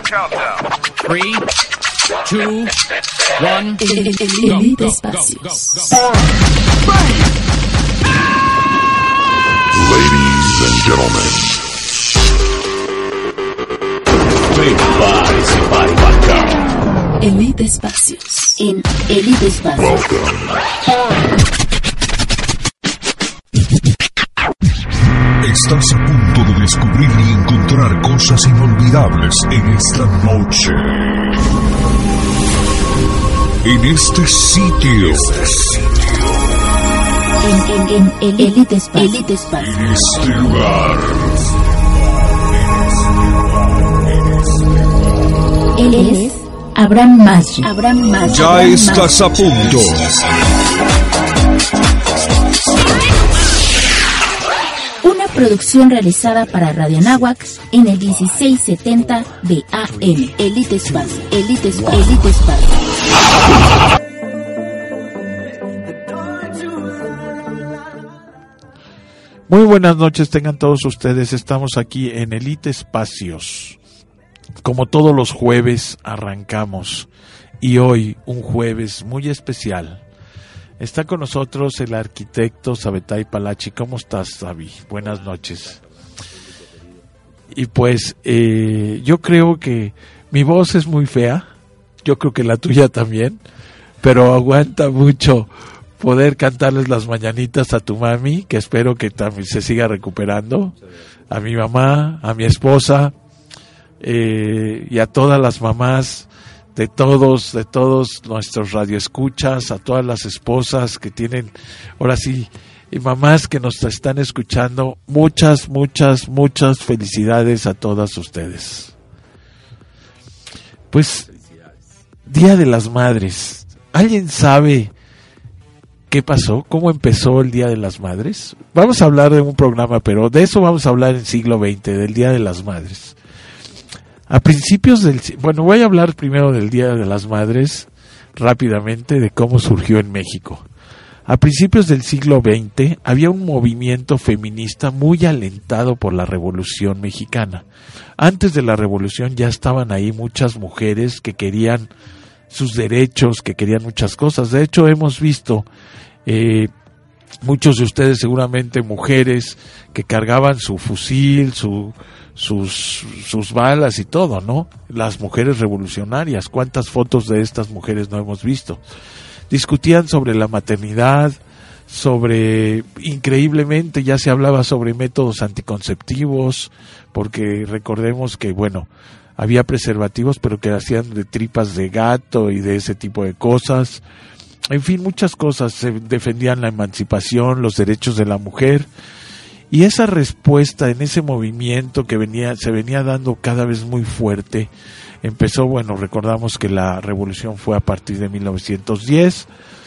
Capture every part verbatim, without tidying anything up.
Three, two, one. Elite Espacios. Ladies and gentlemen, prepárese para embarcar. Elite Espacios. En Elite Espacios. Estás a punto de descubrir y encontrar cosas inolvidables en esta noche. En este sitio. Este sitio. En, en, en Elite Espacios. Elite Espacios. En este lugar. Él es Abraham Maggi. Abraham Maggi. Ya Abraham estás Maggi. a punto. Una producción realizada para Radio Anáhuac en el dieciséis setenta de A M. Elite Espacio. Elite Espacio. Elite Espacio. Muy buenas noches tengan todos ustedes. Estamos aquí en Elite Espacios. Como todos los jueves arrancamos. Y hoy un jueves muy especial. Está con nosotros el arquitecto Sabetay Palachi. ¿Cómo estás, Sabi? Buenas noches. Y pues eh, yo creo que mi voz es muy fea. Yo creo que la tuya también. Pero aguanta mucho poder cantarles las mañanitas a tu mami, que espero que también se siga recuperando. A mi mamá, a mi esposa eh, y a todas las mamás de todos, de todos nuestros radioescuchas, a todas las esposas que tienen, ahora sí, y mamás que nos están escuchando, muchas, muchas, muchas felicidades a todas ustedes. Pues, Día de las Madres. ¿Alguien sabe qué pasó? ¿Cómo empezó el Día de las Madres? Vamos a hablar de un programa, pero de eso vamos a hablar en siglo veinte, del Día de las Madres. A principios del... Bueno, voy a hablar primero del Día de las Madres, rápidamente, de cómo surgió en México. A principios del siglo veinte había un movimiento feminista muy alentado por la Revolución Mexicana. Antes de la Revolución ya estaban ahí muchas mujeres que querían sus derechos, que querían muchas cosas. De hecho, hemos visto... Eh, muchos de ustedes seguramente mujeres que cargaban su fusil, su... sus sus balas y todo, ¿no? Las mujeres revolucionarias, ¿cuántas fotos de estas mujeres no hemos visto? Discutían sobre la maternidad, sobre, increíblemente ya se hablaba sobre métodos anticonceptivos, porque recordemos que, bueno, había preservativos, pero que hacían de tripas de gato y de ese tipo de cosas. En fin, muchas cosas. Se defendían la emancipación, los derechos de la mujer. Y esa respuesta en ese movimiento que venía, se venía dando cada vez muy fuerte, empezó, bueno, recordamos que la revolución fue a partir de mil novecientos diez,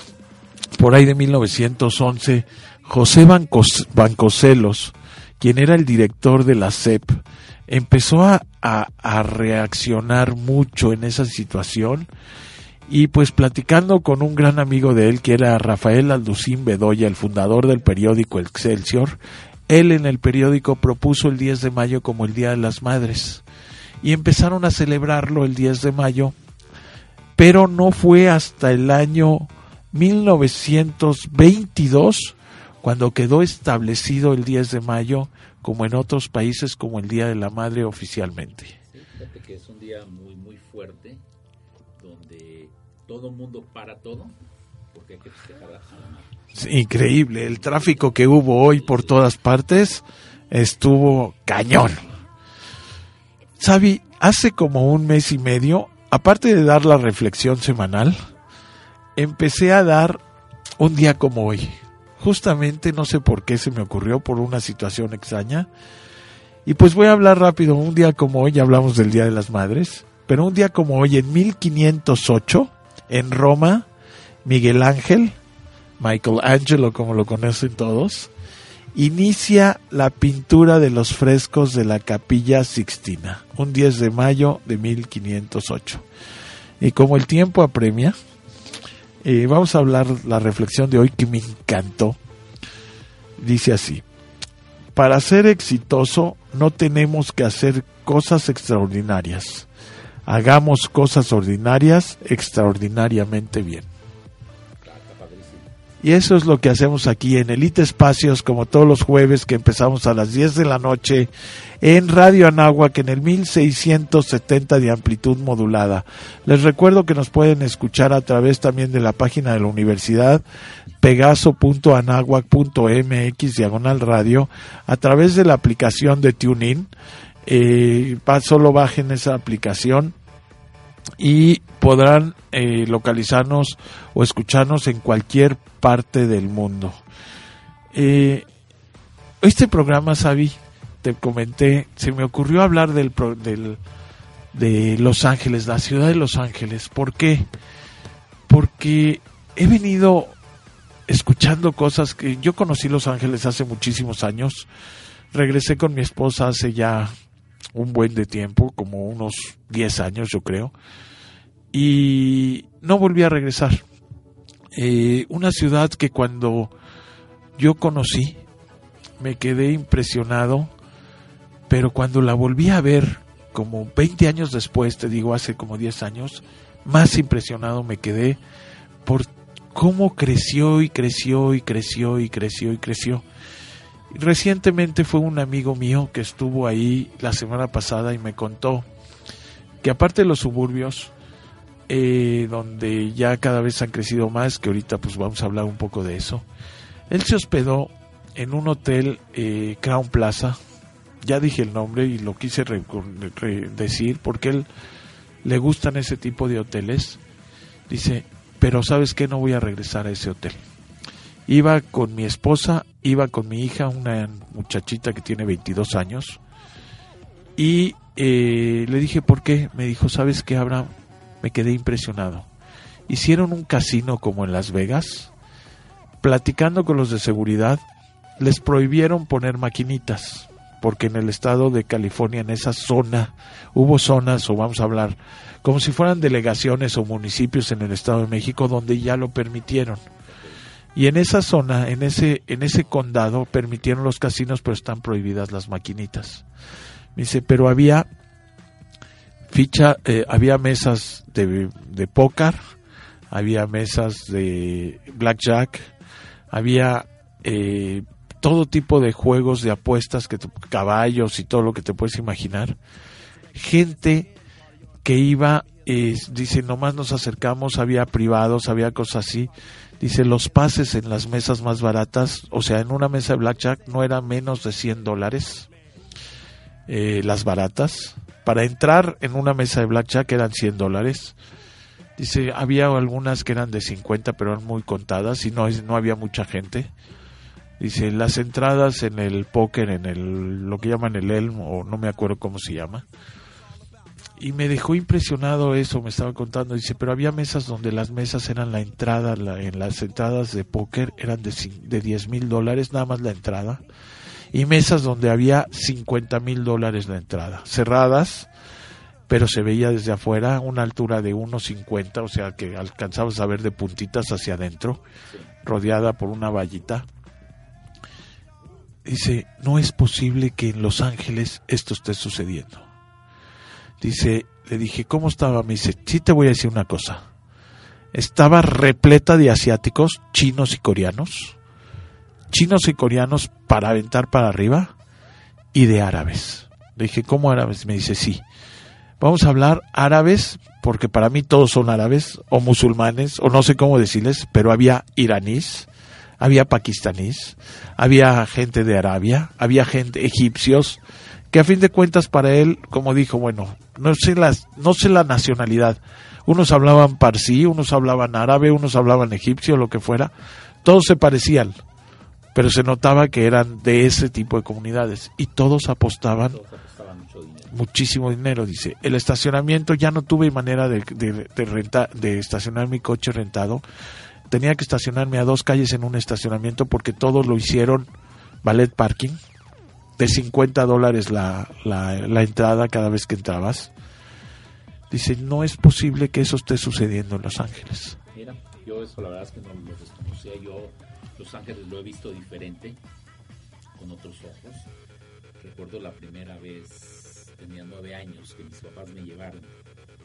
por ahí de mil novecientos once, José Bancos, Bancocelos, quien era el director de la C E P, empezó a, a, a reaccionar mucho en esa situación, y pues platicando con un gran amigo de él, que era Rafael Alducín Bedoya, el fundador del periódico Excelsior, él en el periódico propuso el diez de mayo como el Día de las Madres y empezaron a celebrarlo el diez de mayo, pero no fue hasta el año mil novecientos veintidós cuando quedó establecido el diez de mayo como en otros países como el Día de la Madre oficialmente. Sí, fíjate que es un día muy muy fuerte donde todo el mundo para todo porque hay que festejar a la madre. Increíble, el tráfico que hubo hoy por todas partes estuvo cañón. Sabi, hace como un mes y medio, aparte de dar la reflexión semanal, empecé a dar un día como hoy. Justamente no sé por qué se me ocurrió, por una situación extraña. Y pues voy a hablar rápido. Un día como hoy, ya hablamos del Día de las Madres, pero un día como hoy, en mil quinientos ocho, en Roma, Miguel Ángel, Michelangelo, como lo conocen todos, inicia la pintura de los frescos de la Capilla Sixtina, un diez de mayo de mil quinientos ocho. Y como el tiempo apremia, eh, vamos a hablar la reflexión de hoy que me encantó. Dice así: para ser exitoso no tenemos que hacer cosas extraordinarias, Hagamos cosas ordinarias extraordinariamente bien. Y eso es lo que hacemos aquí en Elite Espacios, como todos los jueves, que empezamos a las diez de la noche en Radio Anáhuac, en el mil seiscientos setenta de amplitud modulada. Les recuerdo que nos pueden escuchar a través también de la página de la universidad, pegaso punto anáhuac punto m x diagonal radio, a través de la aplicación de TuneIn. Eh, solo bajen esa aplicación y podrán eh, localizarnos o escucharnos en cualquier parte del mundo. Eh, este programa, Sabi, te comenté, se me ocurrió hablar del, del de Los Ángeles, la ciudad de Los Ángeles. ¿Por qué? Porque he venido escuchando cosas que yo conocí Los Ángeles hace muchísimos años. Regresé con mi esposa hace ya un buen de tiempo, como unos diez años yo creo, y no volví a regresar. Eh, una ciudad que cuando yo conocí me quedé impresionado, pero cuando la volví a ver como veinte años después, te digo hace como diez años, más impresionado me quedé por cómo creció y creció y creció y creció y creció. Recientemente fue un amigo mío que estuvo ahí la semana pasada y me contó que aparte de los suburbios, eh, donde ya cada vez han crecido más, que ahorita pues vamos a hablar un poco de eso, él se hospedó en un hotel eh, Crown Plaza. Ya dije el nombre y lo quise re- re- decir porque él le gustan ese tipo de hoteles. Dice, pero ¿sabes qué? No voy a regresar a ese hotel. Iba con mi esposa, iba con mi hija, una muchachita que tiene veintidós años, y eh, le dije, ¿por qué? Me dijo, ¿sabes qué, Abraham? Me quedé impresionado. Hicieron un casino como en Las Vegas. Platicando con los de seguridad, les prohibieron poner maquinitas, porque en el estado de California, en esa zona, hubo zonas, o vamos a hablar, como si fueran delegaciones o municipios en el Estado de México, donde ya lo permitieron. Y en esa zona, en ese en ese condado, permitieron los casinos, pero están prohibidas las maquinitas. Me dice, pero había ficha, eh, había mesas de, de póker, había mesas de blackjack, había eh, todo tipo de juegos de apuestas, que caballos y todo lo que te puedes imaginar. Gente que iba, eh, dice, nomás nos acercamos, había privados, había cosas así. Dice, los pases en las mesas más baratas, o sea, en una mesa de blackjack no era menos de cien dólares, eh, las baratas. Para entrar en una mesa de blackjack eran cien dólares. Dice, había algunas que eran de cincuenta, pero eran muy contadas y no, no había mucha gente. Dice, las entradas en el póker, en el lo que llaman el Elm, o no me acuerdo cómo se llama. Y me dejó impresionado eso, me estaba contando. Dice, pero había mesas donde las mesas eran la entrada, la, en las entradas de póker eran de, de diez mil dólares, nada más la entrada. Y mesas donde había cincuenta mil dólares la entrada. Cerradas, pero se veía desde afuera, una altura de uno cincuenta, o sea que alcanzabas a ver de puntitas hacia adentro, rodeada por una vallita. Dice, no es posible que en Los Ángeles esto esté sucediendo. Dice, le dije, ¿cómo estaba? Me dice, sí te voy a decir una cosa. Estaba repleta de asiáticos, chinos y coreanos. Chinos y coreanos para aventar para arriba. Y de árabes. Le dije, ¿cómo árabes? Me dice, sí. Vamos a hablar árabes, porque para mí todos son árabes, o musulmanes, o no sé cómo decirles, pero había iraníes, había pakistaníes, había gente de Arabia, había gente egipcios, que a fin de cuentas para él, como dijo, bueno, no sé las, no sé la nacionalidad, unos hablaban parsi, unos hablaban árabe, unos hablaban egipcio, lo que fuera, todos se parecían, pero se notaba que eran de ese tipo de comunidades, y todos apostaban, todos apostaban mucho dinero. muchísimo dinero. Dice, el estacionamiento, ya no tuve manera de, de, de, renta, de estacionar mi coche rentado, tenía que estacionarme a dos calles en un estacionamiento, porque todos lo hicieron valet parking, de cincuenta dólares la, la, la entrada cada vez que entrabas. Dice, no es posible que eso esté sucediendo en Los Ángeles. Mira, yo eso la verdad es que no lo desconocía. Yo Los Ángeles lo he visto diferente, con otros ojos. Recuerdo la primera vez, tenía nueve años, que mis papás me llevaron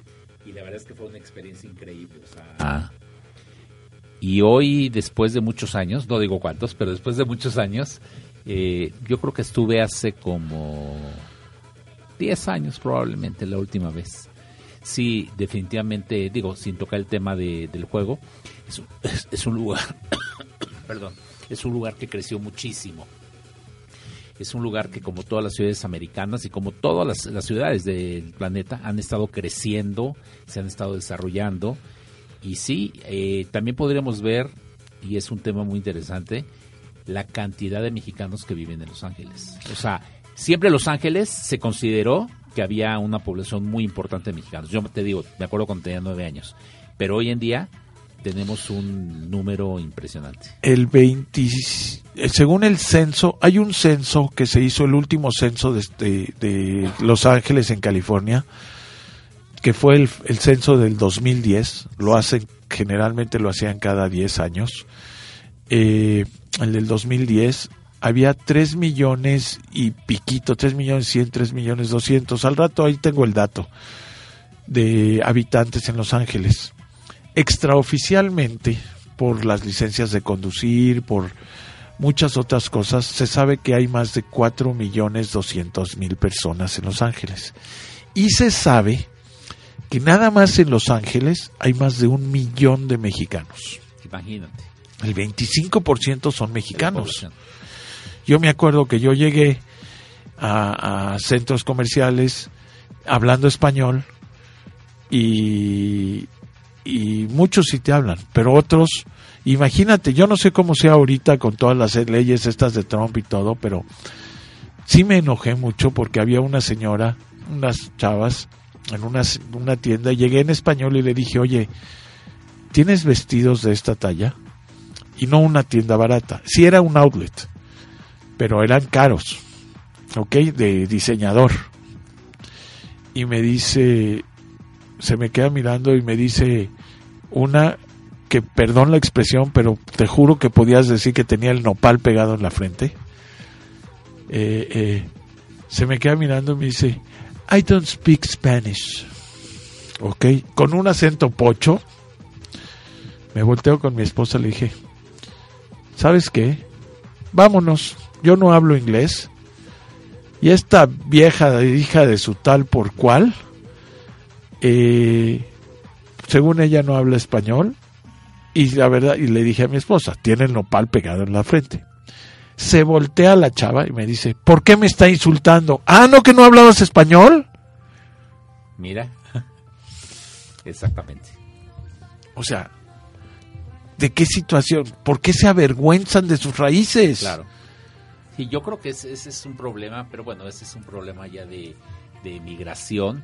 y la verdad es que fue una experiencia increíble. O sea, ah. Y hoy, después de muchos años, no digo cuántos, pero después de muchos años, eh, yo creo que estuve hace como diez años probablemente la última vez. Sí, definitivamente, digo, sin tocar el tema de, del juego, es, es, es un lugar, perdón, es un lugar que creció muchísimo. Es un lugar que, como todas las ciudades americanas y como todas las, las ciudades del planeta, han estado creciendo, se han estado desarrollando. Y sí, eh, también podríamos ver, y es un tema muy interesante, la cantidad de mexicanos que viven en Los Ángeles. O sea, siempre Los Ángeles se consideró que había una población muy importante de mexicanos. Yo te digo, me acuerdo cuando tenía nueve años. Pero hoy en día tenemos un número impresionante. El veinte, según el censo, hay un censo que se hizo, el último censo de, de, de Los Ángeles en California, que fue el, el censo del dos mil diez. Lo hacen, generalmente lo hacían cada diez años. Eh, el del dos mil diez había tres millones y piquito, tres millones cien, tres millones doscientos. Al rato ahí tengo el dato de habitantes en Los Ángeles. Extraoficialmente, por las licencias de conducir, por muchas otras cosas, se sabe que hay más de cuatro millones doscientos mil personas en Los Ángeles. Y se sabe que nada más en Los Ángeles hay más de un millón de mexicanos. Imagínate. El veinticinco por ciento son mexicanos. Yo me acuerdo que yo llegué a, a centros comerciales hablando español y... y muchos sí te hablan, pero otros, imagínate, yo no sé cómo sea ahorita con todas las leyes estas de Trump y todo, pero sí me enojé mucho porque había una señora, unas chavas, en una, una tienda, y llegué en español y le dije, oye, ¿tienes vestidos de esta talla? Y no una tienda barata, sí era un outlet, pero eran caros, ok, de diseñador. Y me dice... se me queda mirando y me dice una que, perdón la expresión, pero te juro que podías decir que tenía el nopal pegado en la frente. Eh, eh, se me queda mirando y me dice, I don't speak Spanish. Ok, con un acento pocho. Me volteo con mi esposa y le dije, ¿sabes qué? Vámonos, yo no hablo inglés. Y esta vieja hija de su tal por cual... Eh, según ella no habla español, y la verdad, y le dije a mi esposa, tiene el nopal pegado en la frente. Se voltea la chava y me dice, ¿por qué me está insultando? Ah, ¿no que no hablabas español? Mira, exactamente. O sea, ¿de qué situación? ¿Por qué se avergüenzan de sus raíces? Claro. Sí, yo creo que ese, ese es un problema, pero bueno, ese es un problema ya de, de migración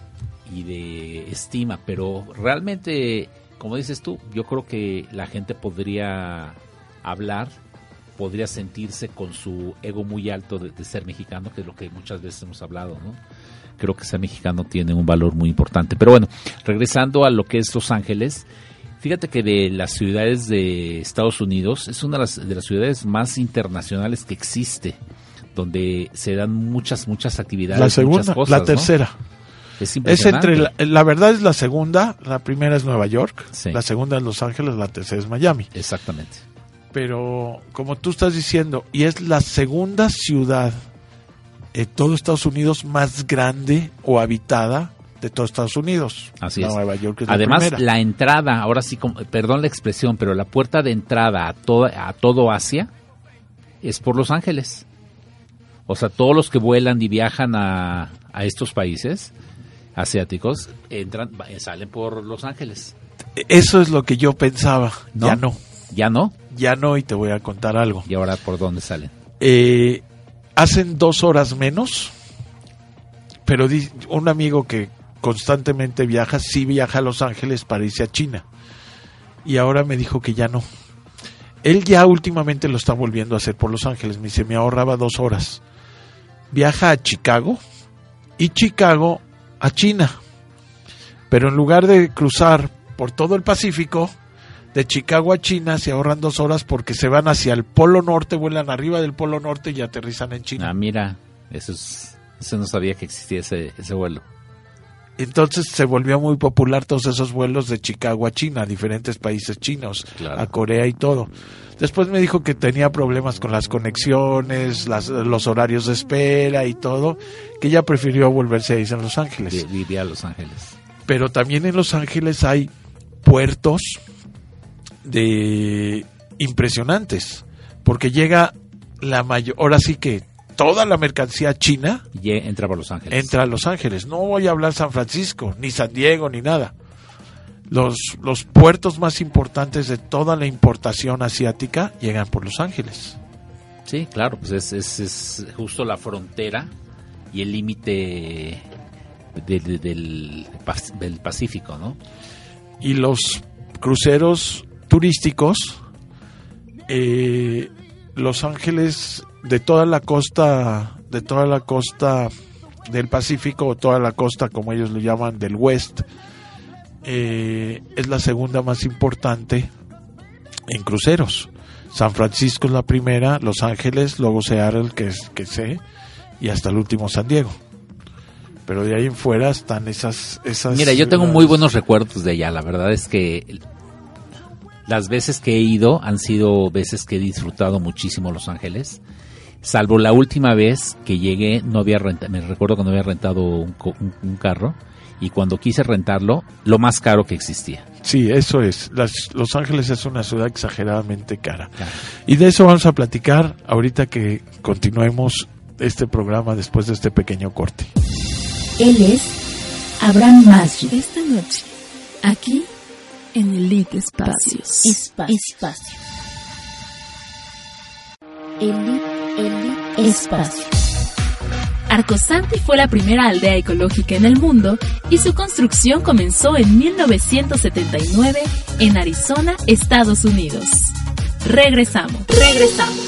y de estima, pero realmente, como dices tú, yo creo que la gente podría hablar, podría sentirse con su ego muy alto de, de ser mexicano, que es lo que muchas veces hemos hablado, ¿no? Creo que ser mexicano tiene un valor muy importante. Pero bueno, regresando a lo que es Los Ángeles, fíjate que de las ciudades de Estados Unidos es una de las, de las ciudades más internacionales que existe, donde se dan muchas, muchas actividades, la segunda, muchas cosas, la tercera. ¿no? Es, es entre la, la verdad es la segunda, la primera es Nueva York, sí. La segunda es Los Ángeles, la tercera es Miami. Exactamente. Pero como tú estás diciendo, y es la segunda ciudad en todo Estados Unidos más grande o habitada de todo Estados Unidos. Así la es. Nueva York es Además, la, primera. La entrada, ahora sí, como, perdón la expresión, pero la puerta de entrada a toda, a todo Asia es por Los Ángeles. O sea, todos los que vuelan y viajan a, a estos países asiáticos entran, salen por Los Ángeles. Eso es lo que yo pensaba. ¿No? Ya no. ¿Ya no? Ya no, y te voy a contar algo. ¿Y ahora por dónde salen? Eh, hacen dos horas menos, pero di, un amigo que constantemente viaja, sí viaja a Los Ángeles para irse a China. Y ahora me dijo que ya no. Él ya últimamente lo está volviendo a hacer por Los Ángeles. Me dice, me ahorraba dos horas. Viaja a Chicago y Chicago a China, pero en lugar de cruzar por todo el Pacífico, de Chicago a China se ahorran dos horas porque se van hacia el Polo Norte, vuelan arriba del Polo Norte y aterrizan en China. Ah, mira, eso es, eso no sabía que existía ese, ese vuelo. Entonces se volvió muy popular todos esos vuelos de Chicago a China, a diferentes países chinos, claro. A Corea y todo. Después me dijo que tenía problemas con las conexiones, las, los horarios de espera y todo, que ya prefirió volverse a irse a Los Ángeles. Vivía a Los Ángeles. Pero también en Los Ángeles hay puertos de impresionantes, porque llega la mayor, ahora sí que toda la mercancía china y entra por Los Ángeles. Entra a Los Ángeles. No voy a hablar San Francisco, ni San Diego, ni nada. Los, los puertos más importantes de toda la importación asiática llegan por Los Ángeles. Sí, claro, pues es, es, es justo la frontera y el límite de, de, del, del Pacífico, ¿no? Y los cruceros turísticos, eh, Los Ángeles, de toda la costa, de toda la costa del Pacífico, o toda la costa, como ellos lo llaman, del West, eh, es la segunda más importante en cruceros. San Francisco es la primera, Los Ángeles, luego Seattle, que es, que sé, y hasta el último San Diego. Pero de ahí en fuera están esas, esas. Mira, yo tengo muy buenos recuerdos de allá. La verdad es que las veces que he ido han sido veces que he disfrutado muchísimo Los Ángeles. Salvo la última vez que llegué, no había rentado, me recuerdo que no había rentado un, un, un carro, y cuando quise rentarlo, lo más caro que existía. Sí, eso es. Las, Los Ángeles es una ciudad exageradamente cara. Claro. Y de eso vamos a platicar ahorita que continuemos este programa después de este pequeño corte. Él es Abraham Masri. Esta noche, aquí en Elite Espacios. Espacio. Espacio. Elite, Elite Espacio. Arcosanti fue la primera aldea ecológica en el mundo y su construcción comenzó en mil novecientos setenta y nueve en Arizona, Estados Unidos. Regresamos. Regresamos.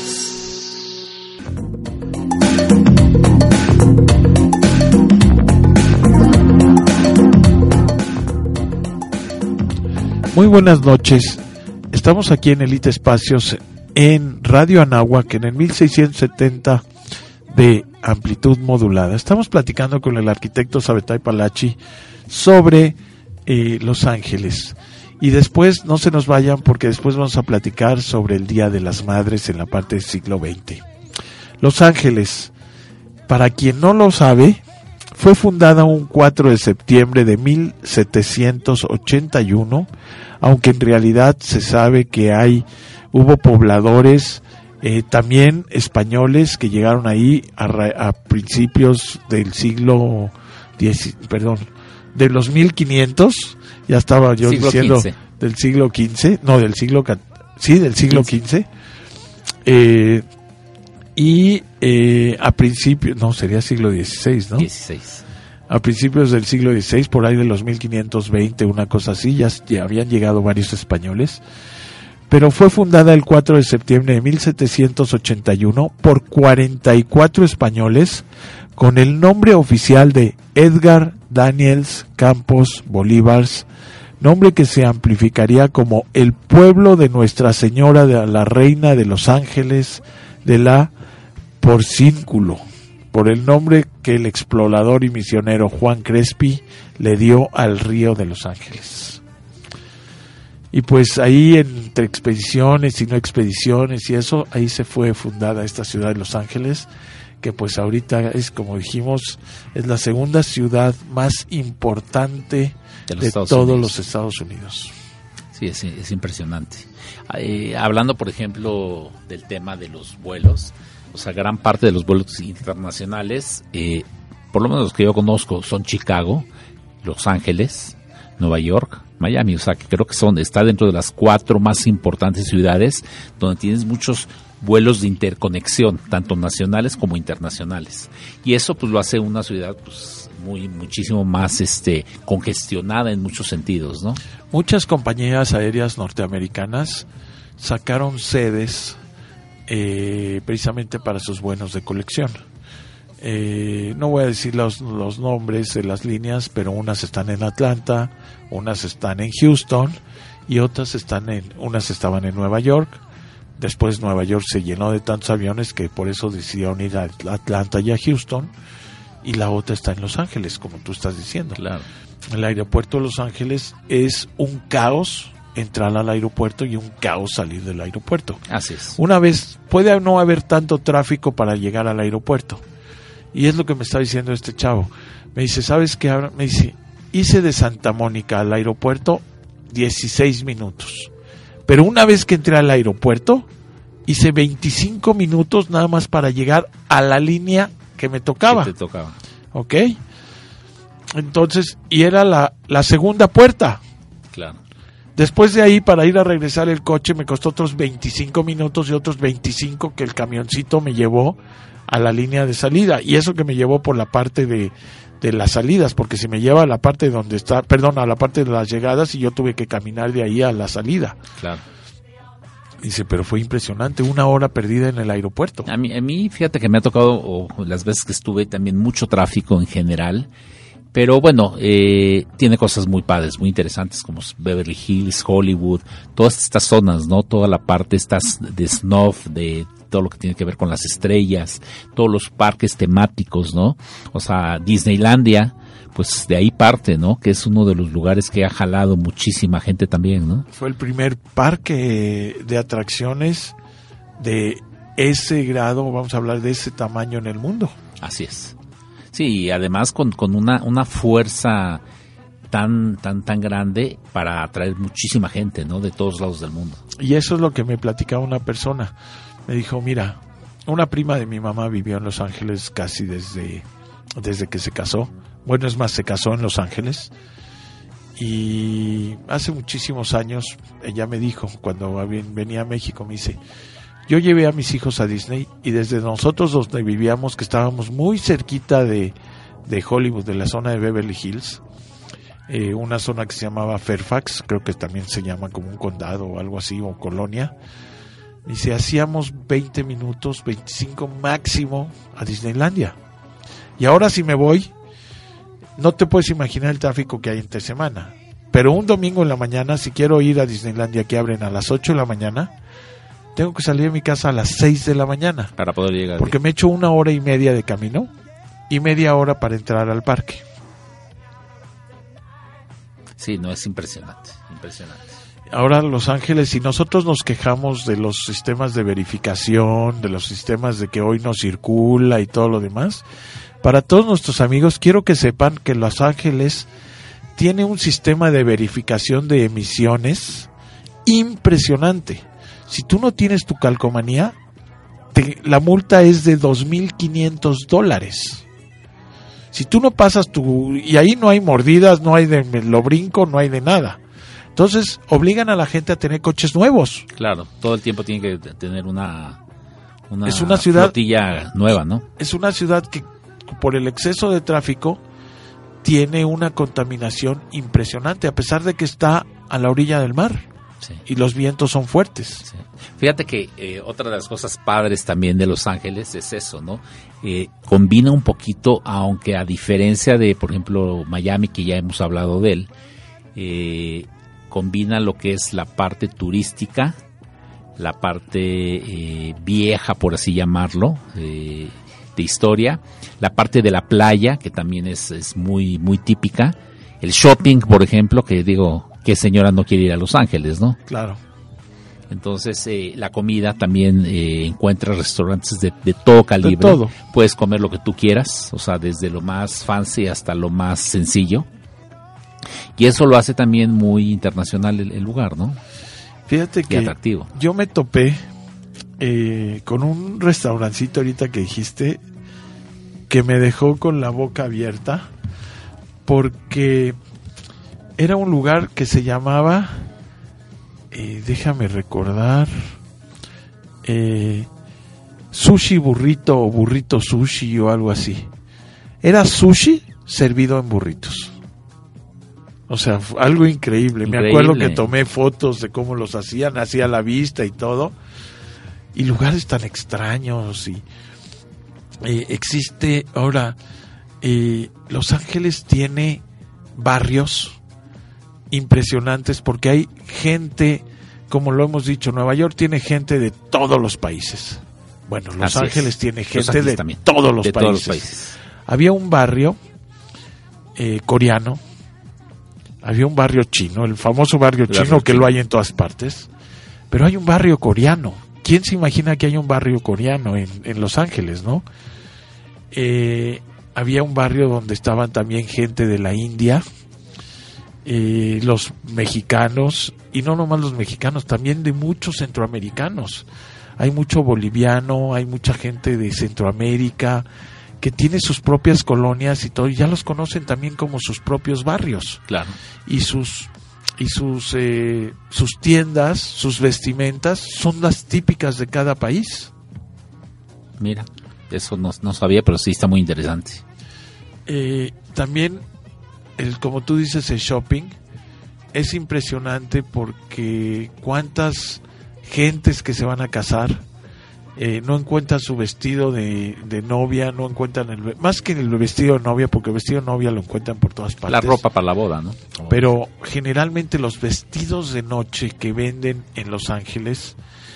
Muy buenas noches. Estamos aquí en Elite Espacios en Radio Anáhuac en el mil seiscientos setenta de amplitud modulada. Estamos platicando con el arquitecto Sabetay Palachi sobre eh, Los Ángeles. Y después, no se nos vayan porque después vamos a platicar sobre el Día de las Madres en la parte del siglo veinte. Los Ángeles, para quien no lo sabe, fue fundada un cuatro de septiembre de mil setecientos ochenta y uno, aunque en realidad se sabe que hay hubo pobladores eh, también españoles que llegaron ahí a, a principios del siglo diez, perdón, de los mil quinientos, ya estaba yo siglo diciendo quince. Del siglo quince, no, del siglo sí, del siglo quince, eh, y eh, a principios, no, sería siglo dieciséis, ¿no? dieciséis. A principios del siglo dieciséis, por ahí de los mil quinientos veinte, una cosa así, ya, ya habían llegado varios españoles. Pero fue fundada el cuatro de septiembre de mil setecientos ochenta y uno por cuarenta y cuatro españoles con el nombre oficial de Edgar Daniels Campos Bolívars, nombre que se amplificaría como el pueblo de Nuestra Señora de la Reina de los Ángeles de la Porcínculo, por el nombre que el explorador y misionero Juan Crespi le dio al río de Los Ángeles. Y pues ahí, entre expediciones y no expediciones y eso, ahí se fue fundada esta ciudad de Los Ángeles, que pues ahorita es, como dijimos, es la segunda ciudad más importante de, de todos Unidos. Los Estados Unidos. Sí, es, es impresionante. Eh, hablando, por ejemplo, del tema de los vuelos, o sea, gran parte de los vuelos internacionales, eh, por lo menos los que yo conozco, son Chicago, Los Ángeles, Nueva York, Miami, o sea, que creo que son, está dentro de las cuatro más importantes ciudades donde tienes muchos vuelos de interconexión, tanto nacionales como internacionales. Y eso pues lo hace una ciudad pues muy muchísimo más este congestionada en muchos sentidos, ¿no? Muchas compañías aéreas norteamericanas sacaron sedes eh, precisamente para sus vuelos de colección. Eh, no voy a decir los, los nombres de las líneas, pero unas están en Atlanta, unas están en Houston y otras están en, unas estaban en Nueva York. Después Nueva York se llenó de tantos aviones que por eso decidieron ir a Atlanta y a Houston, y la otra está en Los Ángeles, como tú estás diciendo. Claro. El aeropuerto de Los Ángeles es un caos entrar al aeropuerto y un caos salir del aeropuerto. Así es. Una vez, puede no haber tanto tráfico para llegar al aeropuerto. Y es lo que me está diciendo este chavo. Me dice, ¿sabes qué? Me dice, hice de Santa Mónica al aeropuerto dieciséis minutos. Pero una vez que entré al aeropuerto, hice veinticinco minutos nada más para llegar a la línea que me tocaba. Que te tocaba. ¿Ok? Entonces, y era la, la segunda puerta. Claro. Después de ahí, para ir a regresar el coche, me costó otros veinticinco minutos y otros veinticinco que el camioncito me llevó a la línea de salida. Y eso que me llevó por la parte de, de las salidas, porque si me lleva a la parte donde está, perdón, a la parte de las llegadas, y yo tuve que caminar de ahí a la salida. Claro. Dice, pero fue impresionante, una hora perdida en el aeropuerto. A mí, a mí fíjate que me ha tocado, o las veces que estuve, también mucho tráfico en general. Pero bueno, eh, tiene cosas muy padres, muy interesantes, como Beverly Hills, Hollywood, todas estas zonas, ¿no? Toda la parte estas de snuff, de todo lo que tiene que ver con las estrellas, todos los parques temáticos, ¿no? O sea, Disneylandia, pues de ahí parte, ¿no? Que es uno de los lugares que ha jalado muchísima gente también, ¿no? Fue el primer parque de atracciones de ese grado, vamos a hablar de ese tamaño en el mundo. Así es. Sí, y además con, con una, una fuerza tan, tan, tan grande para atraer muchísima gente, ¿no? De todos lados del mundo. Y eso es lo que me platicaba una persona. Me dijo, mira, una prima de mi mamá vivió en Los Ángeles casi desde, desde que se casó. Bueno, es más, se casó en Los Ángeles. Y hace muchísimos años, ella me dijo, cuando venía a México, me dice, yo llevé a mis hijos a Disney y desde nosotros donde vivíamos, que estábamos muy cerquita de, de Hollywood, de la zona de Beverly Hills, eh, una zona que se llamaba Fairfax, creo que también se llama como un condado o algo así, o colonia, y si hacíamos veinte minutos, veinticinco máximo a Disneylandia. Y ahora si me voy, no te puedes imaginar el tráfico que hay entre semana, pero un domingo en la mañana, si quiero ir a Disneylandia que abren a las ocho de la mañana, tengo que salir de mi casa a las seis de la mañana. Para poder llegar. Porque me echo una hora y media de camino y media hora para entrar al parque. Sí, no, es impresionante, impresionante. Ahora Los Ángeles, si nosotros nos quejamos de los sistemas de verificación, de los sistemas de que hoy no circula y todo lo demás, para todos nuestros amigos quiero que sepan que Los Ángeles tiene un sistema de verificación de emisiones impresionante. Si tú no tienes tu calcomanía, te, la multa es de dos mil quinientos dólares. Si tú no pasas tu... Y ahí no hay mordidas, no hay de lo brinco, no hay de nada. Entonces, obligan a la gente a tener coches nuevos. Claro, todo el tiempo tiene que tener una, una, es una ciudad, flotilla nueva, ¿no? Es una ciudad que, por el exceso de tráfico, tiene una contaminación impresionante, a pesar de que está a la orilla del mar. Sí. Y los vientos son fuertes. Sí. Fíjate que eh, otra de las cosas padres también de Los Ángeles es eso, ¿no? Eh, combina un poquito, aunque a diferencia de, por ejemplo, Miami, que ya hemos hablado de él, eh, combina lo que es la parte turística, la parte eh, vieja, por así llamarlo, eh, de historia, la parte de la playa, que también es, es muy, muy típica, el shopping, por ejemplo, que digo... ¿Qué señora no quiere ir a Los Ángeles, no? Claro. Entonces, eh, la comida también eh, encuentras restaurantes de, de todo calibre. De todo. Puedes comer lo que tú quieras, o sea, desde lo más fancy hasta lo más sencillo. Y eso lo hace también muy internacional el, el lugar, ¿no? Fíjate y que atractivo. Yo me topé eh, con un restaurancito ahorita que dijiste que me dejó con la boca abierta porque... Era un lugar que se llamaba, eh, déjame recordar, eh, Sushi Burrito o Burrito Sushi o algo así. Era sushi servido en burritos. O sea, algo increíble. increíble. Me acuerdo que tomé fotos de cómo los hacían, hacía la vista y todo. Y lugares tan extraños. Y eh, existe, ahora, eh, Los Ángeles tiene barrios impresionantes porque hay gente, como lo hemos dicho, Nueva York tiene gente de todos los países. Bueno, Los Así Ángeles es. tiene gente de, también, todos, los de todos los países. Había un barrio eh, coreano, había un barrio chino, el famoso barrio Claro, chino que sí. lo hay en todas partes, pero hay un barrio coreano. ¿Quién se imagina que hay un barrio coreano en, en Los Ángeles, no? Eh, había un barrio donde estaban también gente de la India, eh, los mexicanos, y no nomás los mexicanos, también de muchos centroamericanos. Hay mucho boliviano, hay mucha gente de Centroamérica que tiene sus propias colonias y todo, y ya los conocen también como sus propios barrios. Claro. Y sus y sus eh, sus tiendas, sus vestimentas son las típicas de cada país. Mira, eso no, no sabía, pero sí está muy interesante. Eh, también, el, como tú dices, el shopping es impresionante porque cuántas gentes que se van a casar eh, no encuentran su vestido de, de novia, no encuentran el más que el vestido de novia, porque el vestido de novia lo encuentran por todas partes. La ropa para la boda, ¿no? Pero generalmente los vestidos de noche que venden en Los Ángeles,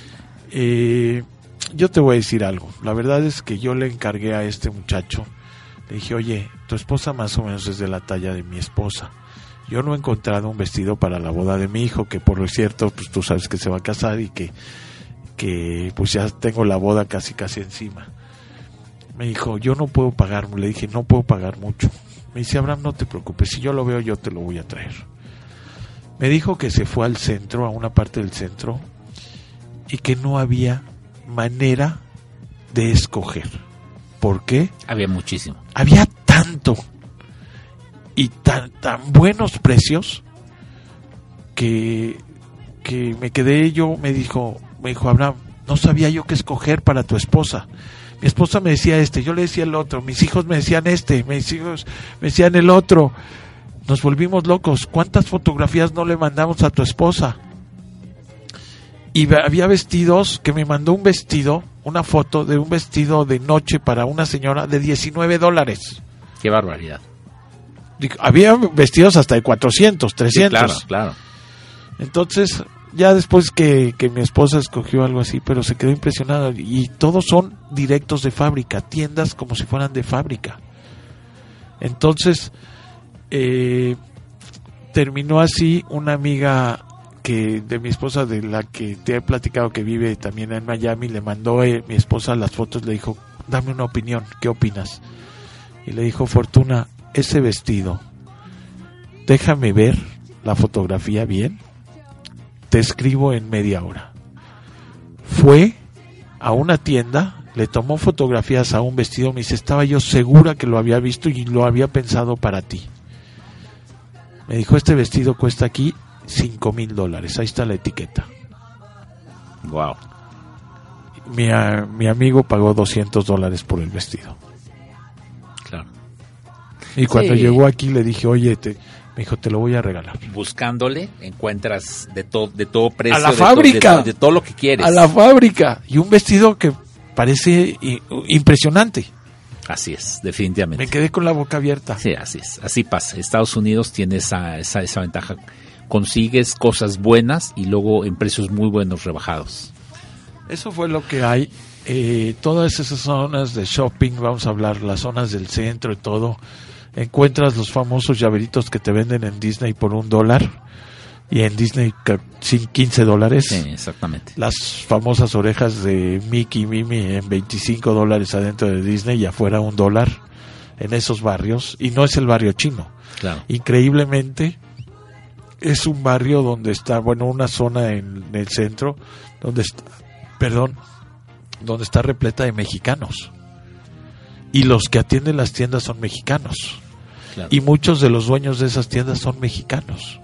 eh, yo te voy a decir algo. La verdad es que yo le encargué a este muchacho, le dije, oye, tu esposa más o menos es de la talla de mi esposa. Yo no he encontrado un vestido para la boda de mi hijo, que por lo cierto, pues tú sabes que se va a casar y que, que pues ya tengo la boda casi casi encima. Me dijo, yo no puedo pagar, le dije, no puedo pagar mucho. Me dice, Abraham, no te preocupes, si yo lo veo yo te lo voy a traer. Me dijo que se fue al centro, a una parte del centro, y que no había manera de escoger. ¿Por qué? Había muchísimo. Había tanto y tan tan buenos precios que que me quedé yo, me dijo, me dijo Abraham, no sabía yo qué escoger para tu esposa. Mi esposa me decía este, yo le decía el otro, mis hijos me decían este, mis hijos me decían el otro. Nos volvimos locos. ¿Cuántas fotografías no le mandamos a tu esposa? Y había vestidos, que me mandó un vestido, una foto de un vestido de noche para una señora de diecinueve dólares. Qué barbaridad. Había vestidos hasta de cuatrocientos, trescientos. Sí, claro, claro. Entonces, ya después que, que mi esposa escogió algo así, pero se quedó impresionada. Y todos son directos de fábrica, tiendas como si fueran de fábrica. Entonces, eh, terminó así una amiga que de mi esposa, de la que te he platicado, que vive también en Miami, le mandó a mi esposa las fotos, le dijo, dame una opinión, ¿qué opinas? Y le dijo, Fortuna, ese vestido, déjame ver la fotografía bien, te escribo en media hora. Fue a una tienda, le tomó fotografías a un vestido, me dice, estaba yo segura que lo había visto y lo había pensado para ti. Me dijo, este vestido cuesta aquí cinco mil dólares, ahí está la etiqueta. Wow. Mi, a, mi amigo pagó doscientos dólares por el vestido. Claro. Y cuando Sí. llegó aquí le dije, oye, te, me dijo, te lo voy a regalar. Buscándole encuentras de todo de todo precio, A la de fábrica. to- de, de todo lo que quieres. A la fábrica. Y un vestido que parece i- impresionante. Así es, definitivamente. Me quedé con la boca abierta. Sí, así es, así pasa. Estados Unidos tiene esa, esa, esa ventaja. Consigues cosas buenas y luego en precios muy buenos rebajados. Eso fue lo que hay. Eh, todas esas zonas de shopping, vamos a hablar, las zonas del centro y todo, encuentras los famosos llaveritos que te venden en Disney por un dólar y en Disney sin quince dólares. Sí, exactamente. Las famosas orejas de Mickey y Mimi en veinticinco dólares adentro de Disney y afuera un dólar en esos barrios. Y no es el barrio chino. Claro. Increíblemente es un barrio donde está, bueno, una zona en el centro donde está, perdón, donde está repleta de mexicanos. Y los que atienden las tiendas son mexicanos. Claro. Y muchos de los dueños de esas tiendas son mexicanos.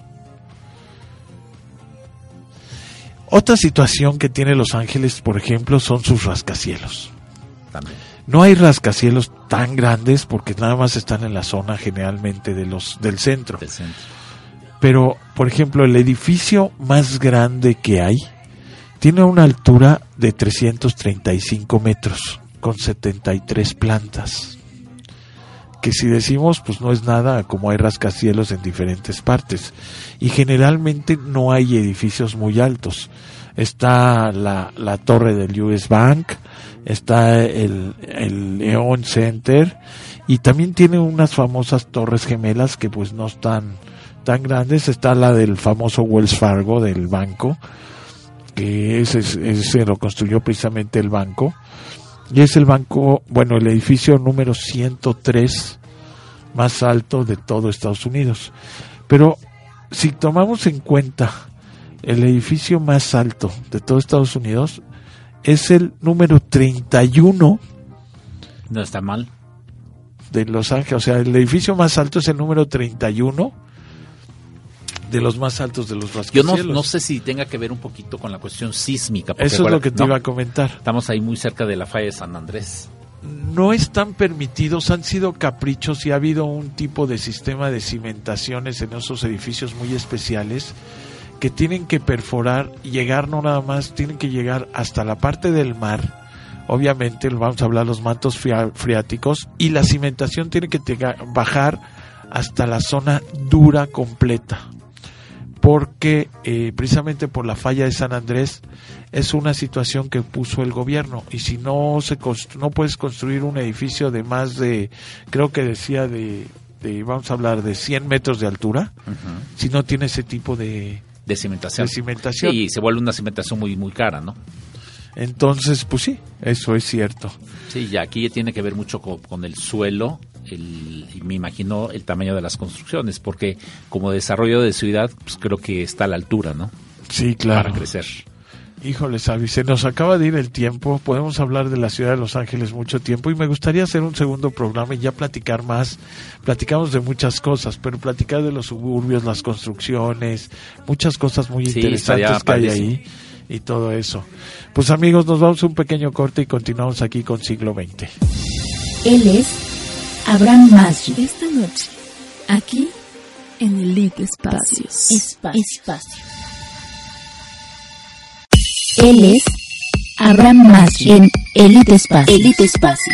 Otra situación que tiene Los Ángeles, por ejemplo, son sus rascacielos. También. No hay rascacielos tan grandes porque nada más están en la zona generalmente de los del centro. Del centro. Pero, por ejemplo, el edificio más grande que hay tiene una altura de trescientos treinta y cinco metros con setenta y tres plantas. Que si decimos, pues no es nada, como hay rascacielos en diferentes partes. Y generalmente no hay edificios muy altos. Está la, la torre del U S Bank, está el, el Leon Center y también tiene unas famosas torres gemelas que pues no están tan grandes. Está la del famoso Wells Fargo, del banco, que ese, ese lo construyó precisamente el banco, y es el banco, bueno, el edificio número ciento tres más alto de todo Estados Unidos. Pero si tomamos en cuenta el edificio más alto de todo Estados Unidos, es el número treinta y uno. No está mal. De Los Ángeles, o sea, el edificio más alto es el número treinta y uno de los más altos de los rascacielos. Yo no, no sé si tenga que ver un poquito con la cuestión sísmica. Eso es lo que te ¿no? iba a comentar. Estamos ahí muy cerca de la falla de San Andrés. No están permitidos, han sido caprichos y ha habido un tipo de sistema de cimentaciones en esos edificios muy especiales que tienen que perforar y llegar, no nada más, tienen que llegar hasta la parte del mar. Obviamente vamos a hablar de los mantos freáticos, y la cimentación tiene que llegar, bajar hasta la zona dura completa, porque eh, precisamente por la falla de San Andrés es una situación que puso el gobierno, y si no se constru- no puedes construir un edificio de más de, creo que decía de, de vamos a hablar de cien metros de altura, uh-huh. si no tiene ese tipo de, de cimentación. de cimentación. Sí, y se vuelve una cimentación muy muy cara, ¿no? Entonces, pues sí, eso es cierto. Sí, y aquí tiene que ver mucho con, con el suelo, el, y me imagino el tamaño de las construcciones, porque como desarrollo de ciudad, pues creo que está a la altura, ¿no? Sí, claro. Para crecer. Híjole, Sabi, se nos acaba de ir el tiempo. Podemos hablar de la ciudad de Los Ángeles mucho tiempo, y me gustaría hacer un segundo programa y ya platicar más. Platicamos de muchas cosas, pero platicar de los suburbios, las construcciones, muchas cosas muy sí, interesantes que hay ahí y todo eso. Pues amigos, nos vamos a un pequeño corte y continuamos aquí con Siglo veinte. Él es Abraham Masri. Esta noche, aquí en Elite Espacios. Espacio. Espacio. Él es Abraham Masri en Elite Espacios. Elite Espacios.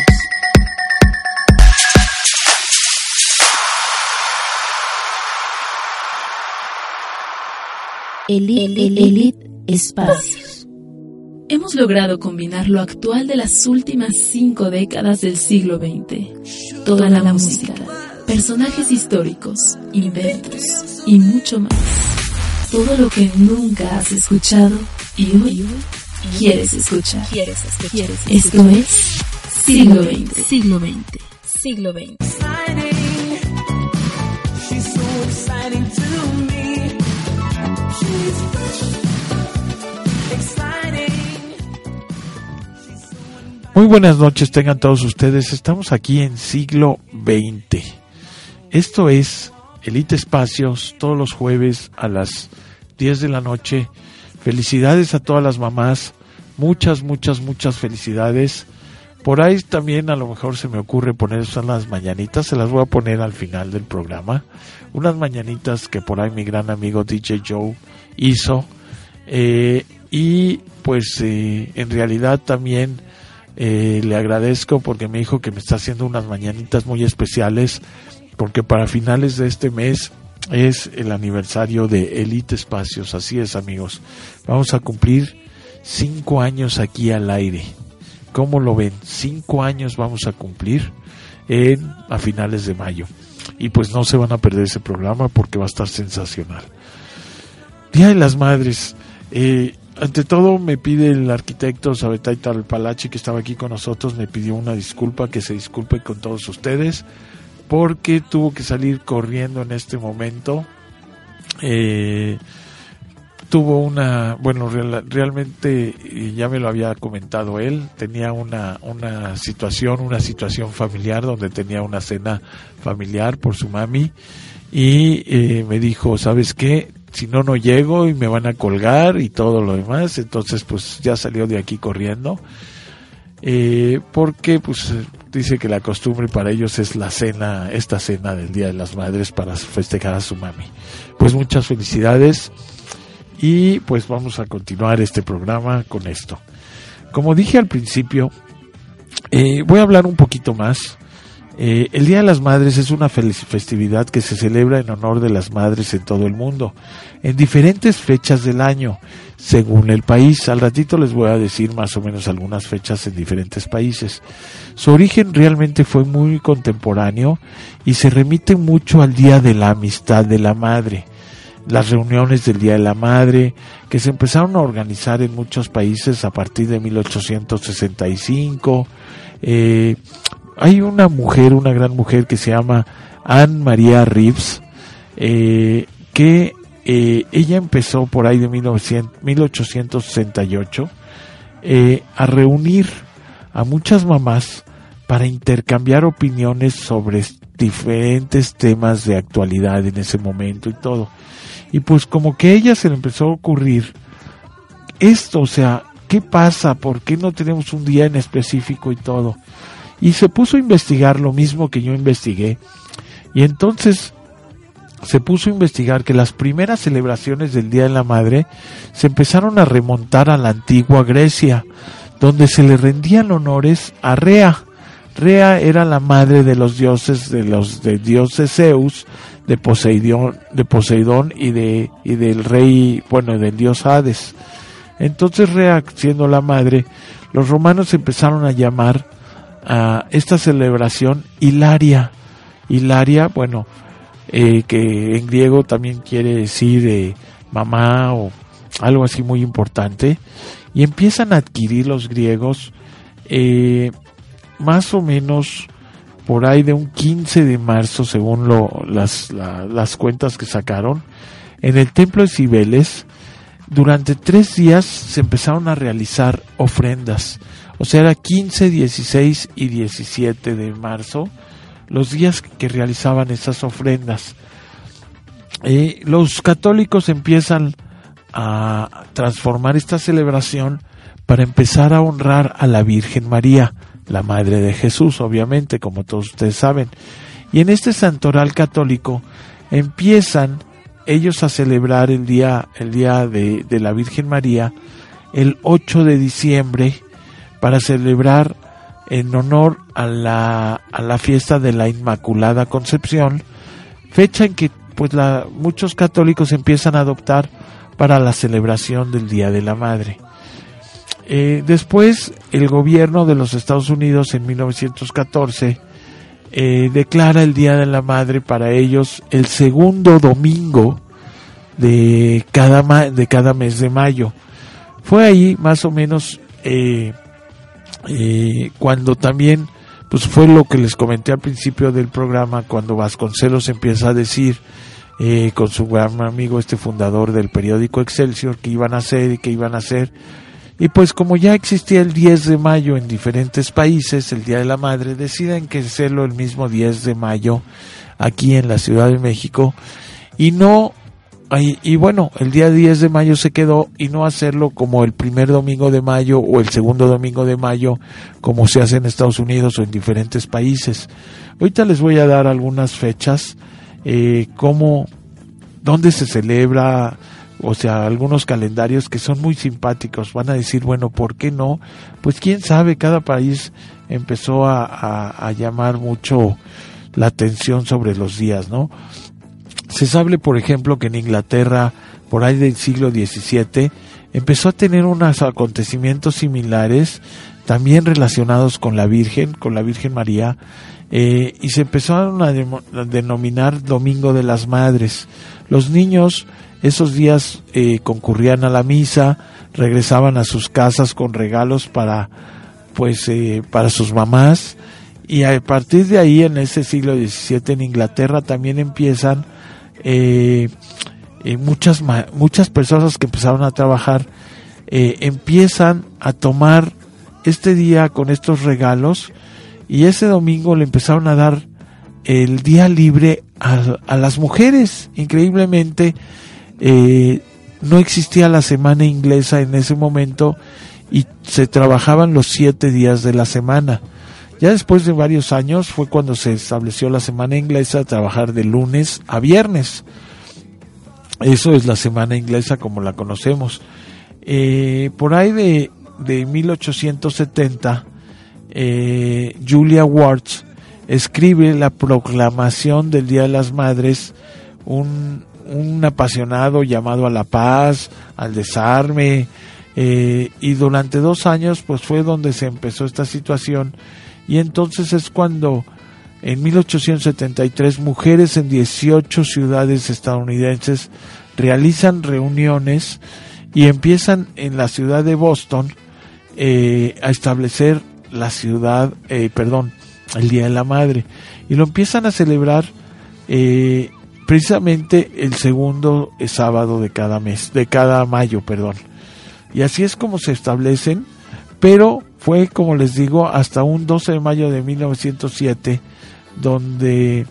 Elite, Elite Espacios. Hemos logrado combinar lo actual de las últimas cinco décadas del siglo veinte. Toda la música, personajes históricos, inventos y mucho más. Todo lo que nunca has escuchado y hoy quieres escuchar. ¿Quieres escuchar? Esto es Siglo veinte. Siglo veinte. Siglo veinte. Muy buenas noches tengan todos ustedes. Estamos aquí en Siglo veinte. Esto es Elite Espacios, todos los jueves a las diez de la noche. Felicidades a todas las mamás. Muchas, muchas, muchas felicidades. Por ahí también a lo mejor se me ocurre poner unas mañanitas. Se las voy a poner al final del programa. Unas mañanitas que por ahí mi gran amigo D J Joe hizo. Eh, y pues eh, en realidad también eh, le agradezco porque me dijo que me está haciendo unas mañanitas muy especiales, porque para finales de este mes es el aniversario de Elite Espacios. Así es, amigos, vamos a cumplir cinco años aquí al aire. ¿Cómo lo ven? Cinco años vamos a cumplir en, a finales de mayo, y pues no se van a perder ese programa porque va a estar sensacional. Día de las Madres. Eh, ante todo me pide el arquitecto Sabetay Talpalachi, que estaba aquí con nosotros, me pidió una disculpa, que se disculpe con todos ustedes porque tuvo que salir corriendo en este momento. Eh, tuvo una, bueno, real, realmente ya me lo había comentado él, tenía una una situación, una situación familiar donde tenía una cena familiar por su mami, y eh, me dijo, ¿sabes qué? Si no, no llego y me van a colgar y todo lo demás. Entonces pues ya salió de aquí corriendo, eh, porque pues dice que la costumbre para ellos es la cena, esta cena del Día de las Madres para festejar a su mami. Pues muchas felicidades, y pues vamos a continuar este programa con esto. Como dije al principio, eh, voy a hablar un poquito más Eh, el Día de las Madres es una festividad que se celebra en honor de las madres en todo el mundo, en diferentes fechas del año, según el país. Al ratito les voy a decir más o menos algunas fechas en diferentes países. Su origen realmente fue muy contemporáneo y se remite mucho al Día de la Amistad de la Madre. Las reuniones del Día de la Madre, que se empezaron a organizar en muchos países a partir de mil ochocientos sesenta y cinco. Eh, hay una mujer, una gran mujer que se llama Anne Maria Reeves, eh, que eh, ella empezó por ahí de mil ochocientos sesenta y ocho eh, a reunir a muchas mamás para intercambiar opiniones sobre diferentes temas de actualidad en ese momento y todo. Y pues como que a ella se le empezó a ocurrir esto, o sea, ¿qué pasa? ¿Por qué no tenemos un día en específico y todo? Y se puso a investigar lo mismo que yo investigué. Y entonces se puso a investigar que las primeras celebraciones del Día de la Madre se empezaron a remontar a la antigua Grecia, donde se le rendían honores a Rea. Rea era la madre de los dioses, de los de dioses Zeus, de Poseidón, de Poseidón y de y del rey, bueno, del dios Hades. Entonces Rea, siendo la madre, los romanos empezaron a llamar a esta celebración Hilaria. Hilaria, bueno, eh, que en griego también quiere decir eh, mamá o algo así muy importante. Y empiezan a adquirir los griegos eh, más o menos por ahí de un quince de marzo, según lo, las, la, las cuentas que sacaron, en el templo de Cibeles. Durante tres días se empezaron a realizar ofrendas. O sea, era quince, dieciséis y diecisiete de marzo, los días que realizaban esas ofrendas. Eh, los católicos empiezan a transformar esta celebración para empezar a honrar a la Virgen María, la Madre de Jesús, obviamente, como todos ustedes saben. Y en este santoral católico empiezan ellos a celebrar el día, el día de, de la Virgen María, el ocho de diciembre, para celebrar en honor a la, a la fiesta de la Inmaculada Concepción, fecha en que pues la, muchos católicos empiezan a adoptar para la celebración del Día de la Madre. Eh, después, el gobierno de los Estados Unidos en mil novecientos catorce eh, declara el Día de la Madre para ellos el segundo domingo de cada, ma- de cada mes de mayo. Fue ahí más o menos eh, eh, cuando también pues fue lo que les comenté al principio del programa, cuando Vasconcelos empieza a decir eh, con su gran amigo, este fundador del periódico Excelsior, que iban a hacer y que iban a hacer. Y pues como ya existía el diez de mayo en diferentes países, el Día de la Madre, deciden que hacerlo el mismo diez de mayo aquí en la Ciudad de México, y no y, y bueno, el día diez de mayo se quedó, y no hacerlo como el primer domingo de mayo o el segundo domingo de mayo como se hace en Estados Unidos o en diferentes países. Ahorita les voy a dar algunas fechas, eh, como dónde se celebra, o sea, algunos calendarios que son muy simpáticos. Van a decir, bueno, ¿por qué no? Pues quién sabe, cada país empezó a, a, a llamar mucho la atención sobre los días, ¿no? Se sabe, por ejemplo, que en Inglaterra, por ahí del siglo diecisiete, empezó a tener unos acontecimientos similares, también relacionados con la Virgen, con la Virgen María, eh, y se empezaron a, de, a denominar Domingo de las Madres. Los niños esos días eh, concurrían a la misa, regresaban a sus casas con regalos para, pues, eh, para sus mamás, y a partir de ahí, en ese siglo diecisiete, en Inglaterra también empiezan eh, eh, muchas muchas personas que empezaron a trabajar eh, empiezan a tomar este día con estos regalos, y ese domingo le empezaron a dar el día libre a, a las mujeres. Increíblemente, eh, no existía la semana inglesa en ese momento y se trabajaban los siete días de la semana. Ya después de varios años fue cuando se estableció la semana inglesa, trabajar de lunes a viernes. Eso es la semana inglesa como la conocemos. Eh, por ahí de, de mil ochocientos setenta, eh, Julia Ward escribe la proclamación del Día de las Madres, un, un apasionado llamado a la paz, al desarme, eh, y durante dos años pues fue donde se empezó esta situación, y entonces es cuando en mil ochocientos setenta y tres mujeres en dieciocho ciudades estadounidenses realizan reuniones y empiezan en la ciudad de Boston eh, a establecer la ciudad, eh, perdón, el Día de la Madre, y lo empiezan a celebrar eh, precisamente el segundo sábado de cada mes, de cada mayo, perdón, y así es como se establecen, pero fue, como les digo, hasta un doce de mayo de mil novecientos siete donde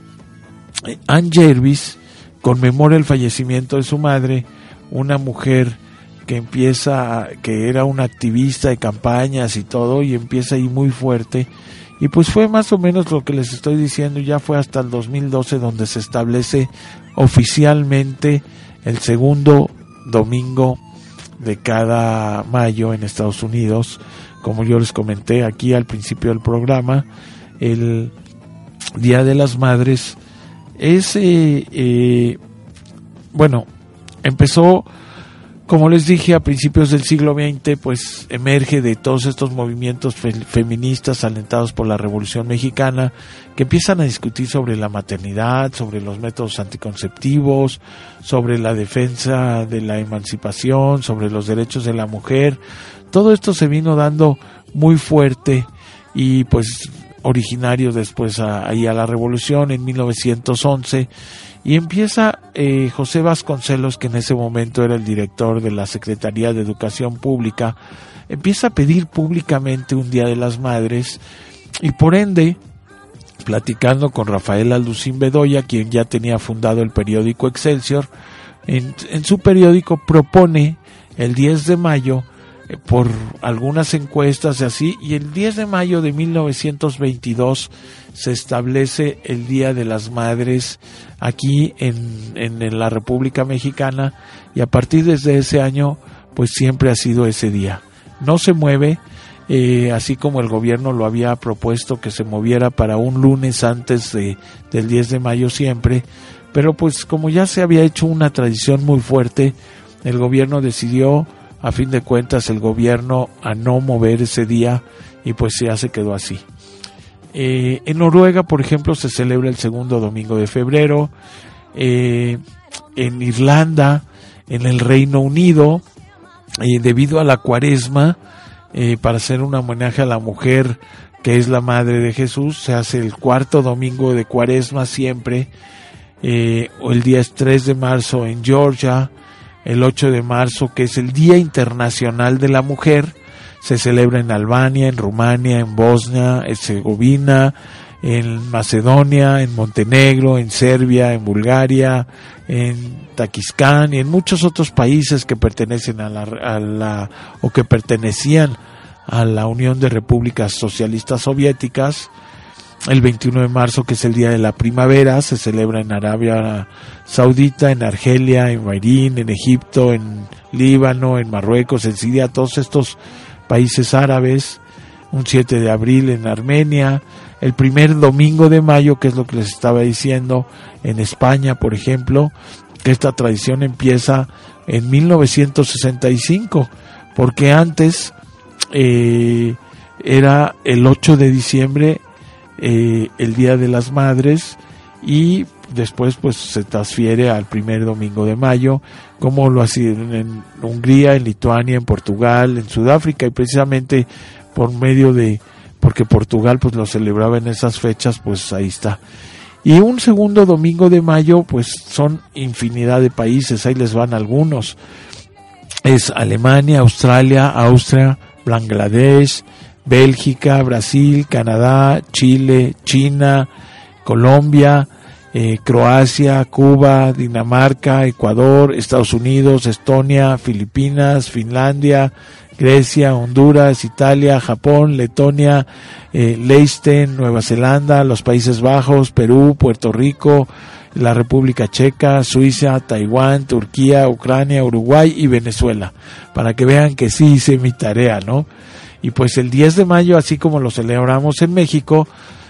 Ann Jervis conmemora el fallecimiento de su madre, una mujer que empieza, que era una activista de campañas y todo, y empieza ahí muy fuerte, y pues fue más o menos lo que les estoy diciendo, ya fue hasta el dos mil doce donde se establece oficialmente el segundo domingo de cada mayo en Estados Unidos, como yo les comenté aquí al principio del programa. El Día de las Madres es, eh, eh, bueno, empezó, como les dije, a principios del siglo veinte, pues emerge de todos estos movimientos fe- feministas alentados por la Revolución Mexicana, que empiezan a discutir sobre la maternidad, sobre los métodos anticonceptivos, sobre la defensa de la emancipación, sobre los derechos de la mujer. Todo esto se vino dando muy fuerte y pues originario después a, ahí a la Revolución en mil novecientos once, y empieza eh, José Vasconcelos, que en ese momento era el director de la Secretaría de Educación Pública, empieza a pedir públicamente un Día de las Madres, y por ende, platicando con Rafael Alducín Bedoya, quien ya tenía fundado el periódico Excelsior, en, en su periódico propone el diez de mayo, por algunas encuestas y así, y el diez de mayo de mil novecientos veintidós se establece el Día de las Madres aquí en, en, en la República Mexicana, y a partir desde ese año pues siempre ha sido ese día, no se mueve, eh, así como el gobierno lo había propuesto que se moviera para un lunes antes de, del diez de mayo siempre, pero pues como ya se había hecho una tradición muy fuerte, el gobierno decidió, a fin de cuentas, el gobierno a no mover ese día, y pues ya se quedó así. Eh, en Noruega, por ejemplo, se celebra el segundo domingo de febrero. Eh, en Irlanda, en el Reino Unido, eh, debido a la Cuaresma, eh, para hacer un homenaje a la mujer que es la madre de Jesús, se hace el cuarto domingo de Cuaresma siempre. Eh, o el día es tres de marzo en Georgia. El ocho de marzo, que es el Día Internacional de la Mujer, se celebra en Albania, en Rumania, en Bosnia, Herzegovina, en Macedonia, en Montenegro, en Serbia, en Bulgaria, en Taquistán y en muchos otros países que pertenecen a la, a la o que pertenecían a la Unión de Repúblicas Socialistas Soviéticas. El veintiuno de marzo, que es el Día de la Primavera, se celebra en Arabia Saudita, en Argelia, en Bahrein, en Egipto, en Líbano, en Marruecos, en Siria, todos estos países árabes. Un siete de abril en Armenia. El primer domingo de mayo, que es lo que les estaba diciendo, en España, por ejemplo, que esta tradición empieza en mil novecientos sesenta y cinco, porque antes eh, era el ocho de diciembre, Eh, el Día de las Madres, y después pues se transfiere al primer domingo de mayo, como lo hacían en Hungría, en Lituania, en Portugal, en Sudáfrica, y precisamente por medio de, porque Portugal pues lo celebraba en esas fechas, pues ahí está. Y un segundo domingo de mayo pues son infinidad de países, ahí les van algunos. Es Alemania, Australia, Austria, Bangladesh, Bélgica, Brasil, Canadá, Chile, China, Colombia, eh, Croacia, Cuba, Dinamarca, Ecuador, Estados Unidos, Estonia, Filipinas, Finlandia, Grecia, Honduras, Italia, Japón, Letonia, eh, Liechtenstein, Nueva Zelanda, los Países Bajos, Perú, Puerto Rico, la República Checa, Suiza, Taiwán, Turquía, Ucrania, Uruguay y Venezuela, para que vean que sí hice mi tarea, ¿no? Y pues el diez de mayo, así como lo celebramos en México,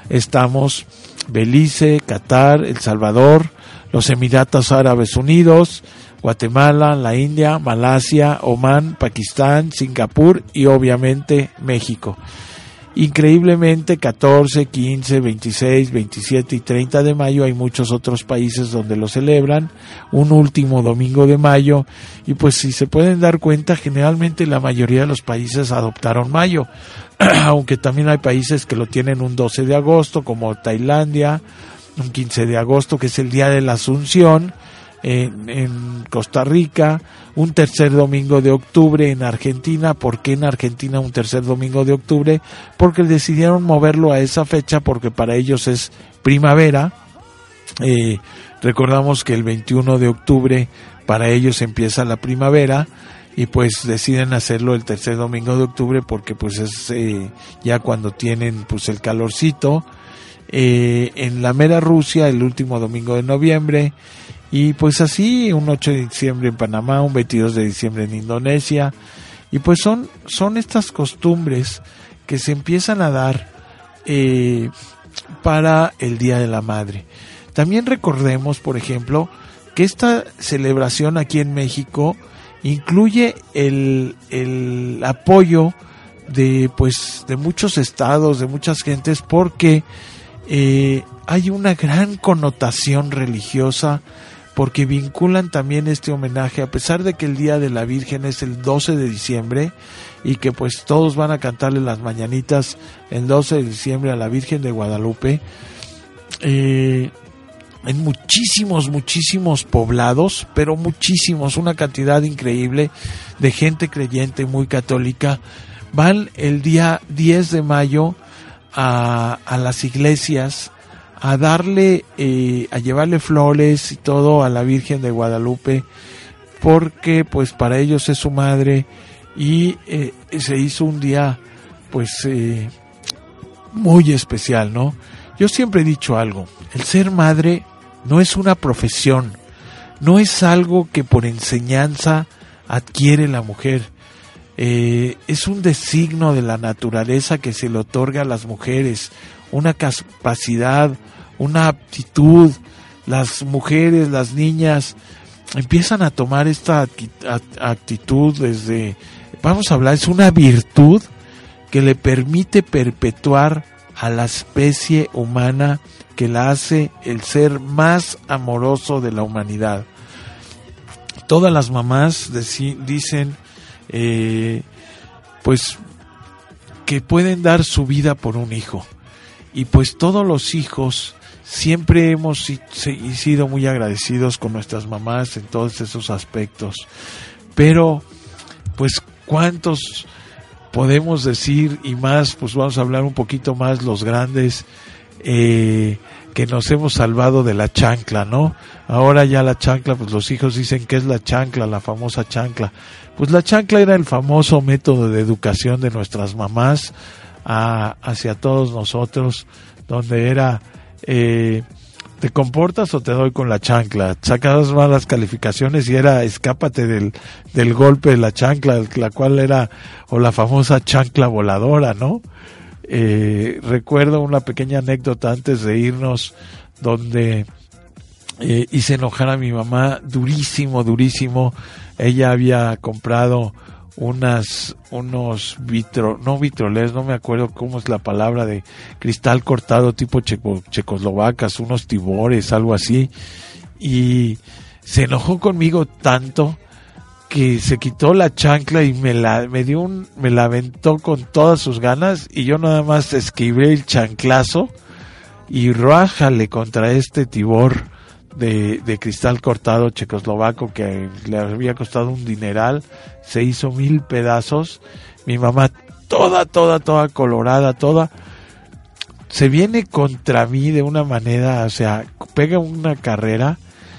estamos Belice, Qatar, El Salvador, los Emiratos Árabes Unidos, Guatemala, la India, Malasia, Omán, Pakistán, Singapur y obviamente México. Increíblemente, catorce, quince, veintiséis, veintisiete y treinta de mayo hay muchos otros países donde lo celebran, un último domingo de mayo, y pues si se pueden dar cuenta, generalmente la mayoría de los países adoptaron mayo, aunque también hay países que lo tienen un doce de agosto, como Tailandia, un quince de agosto, que es el Día de la Asunción, En, en Costa Rica, un tercer domingo de octubre en Argentina. ¿Por qué en Argentina un tercer domingo de octubre? Porque decidieron moverlo a esa fecha porque para ellos es primavera. Eh, recordamos que el veintiuno de octubre para ellos empieza la primavera y pues deciden hacerlo el tercer domingo de octubre porque pues es eh, ya cuando tienen pues el calorcito. Eh, en la mera Rusia el último domingo de noviembre. Y pues así, un ocho de diciembre en Panamá, un veintidós de diciembre en Indonesia. Y pues son, son estas costumbres que se empiezan a dar eh, para el Día de la Madre. También recordemos, por ejemplo, que esta celebración aquí en México incluye el, el apoyo de, pues, de muchos estados, de muchas gentes, porque eh, hay una gran connotación religiosa, porque vinculan también este homenaje, a pesar de que el Día de la Virgen es el doce de diciembre y que pues todos van a cantarle las mañanitas el doce de diciembre a la Virgen de Guadalupe. Eh, en muchísimos, muchísimos poblados, pero muchísimos, una cantidad increíble de gente creyente muy católica, van el día diez de mayo a, a las iglesias a darle, eh, a llevarle flores y todo a la Virgen de Guadalupe, porque pues para ellos es su madre y eh, se hizo un día pues eh, muy especial, ¿no? Yo siempre he dicho algo, el ser madre no es una profesión, no es algo que por enseñanza adquiere la mujer, eh, es un designo de la naturaleza que se le otorga a las mujeres, una capacidad, una aptitud. Las mujeres, las niñas empiezan a tomar esta actitud desde, vamos a hablar, es una virtud que le permite perpetuar a la especie humana, que la hace el ser más amoroso de la humanidad. Todas las mamás deci- dicen eh, pues que pueden dar su vida por un hijo. Y pues todos los hijos siempre hemos sido muy agradecidos con nuestras mamás en todos esos aspectos. Pero, pues, ¿cuántos podemos decir? Y más, pues vamos a hablar un poquito más los grandes, eh, que nos hemos salvado de la chancla, ¿no? Ahora ya la chancla, pues los hijos dicen que es la chancla, la famosa chancla. Pues la chancla era el famoso método de educación de nuestras mamás A, hacia todos nosotros, donde era eh, ¿te comportas o te doy con la chancla? Sacabas malas calificaciones y era escápate del, del golpe de la chancla, la cual era, o la famosa chancla voladora, ¿no? Eh, recuerdo una pequeña anécdota antes de irnos, donde eh, hice enojar a mi mamá durísimo, durísimo. Ella había comprado unas unos vitro no vitroles, no me acuerdo cómo es la palabra, de cristal cortado tipo checo, checoslovacas, unos tibores, algo así, y se enojó conmigo tanto que se quitó la chancla y me la me dio un me la aventó con todas sus ganas, y yo nada más esquivé el chanclazo y rájale contra este tibor de, de cristal cortado checoslovaco que le había costado un dineral. Se hizo mil pedazos. Mi mamá toda, toda, toda colorada, toda, se viene contra mí de una manera, o sea, pega una carrera,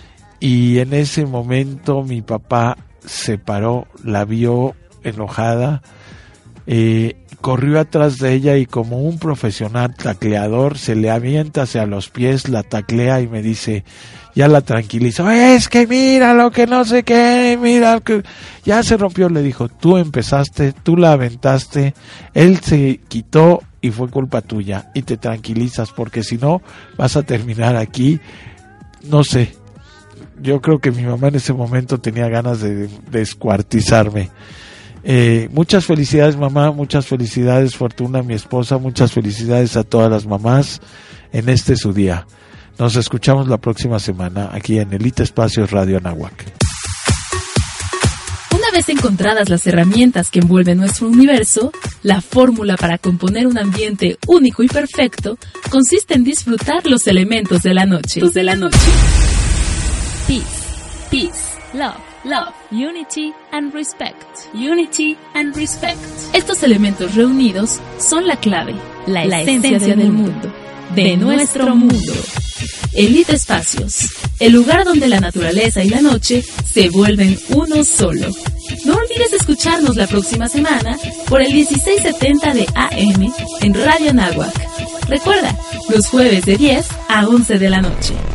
y en ese momento mi papá se paró, la vio enojada, eh, corrió atrás de ella y como un profesional tacleador se le avienta hacia los pies, la taclea y me dice, ya la tranquilizó, es que mira lo que no sé qué, mira que ya se rompió. Le dijo, tú empezaste, tú la aventaste, él se quitó y fue culpa tuya, y te tranquilizas porque si no vas a terminar aquí, no sé. Yo creo que mi mamá en ese momento tenía ganas de descuartizarme. Eh, muchas felicidades, mamá, muchas felicidades, Fortuna, mi esposa, muchas felicidades a todas las mamás en este su día. Nos escuchamos la próxima semana aquí en Elite Espacios Radio Anáhuac. Una vez encontradas las herramientas que envuelven nuestro universo, la fórmula para componer un ambiente único y perfecto consiste en disfrutar los elementos de la noche. De la noche. Peace, peace, love, love, unity and respect, unity and respect. Estos elementos reunidos son la clave, la, la esencia, esencia del mundo, de, de nuestro mundo. Elite Espacios, el lugar donde la naturaleza y la noche se vuelven uno solo. No olvides escucharnos la próxima semana por el dieciséis setenta de A M en Radio Anáhuac. Recuerda, los jueves de diez a once de la noche.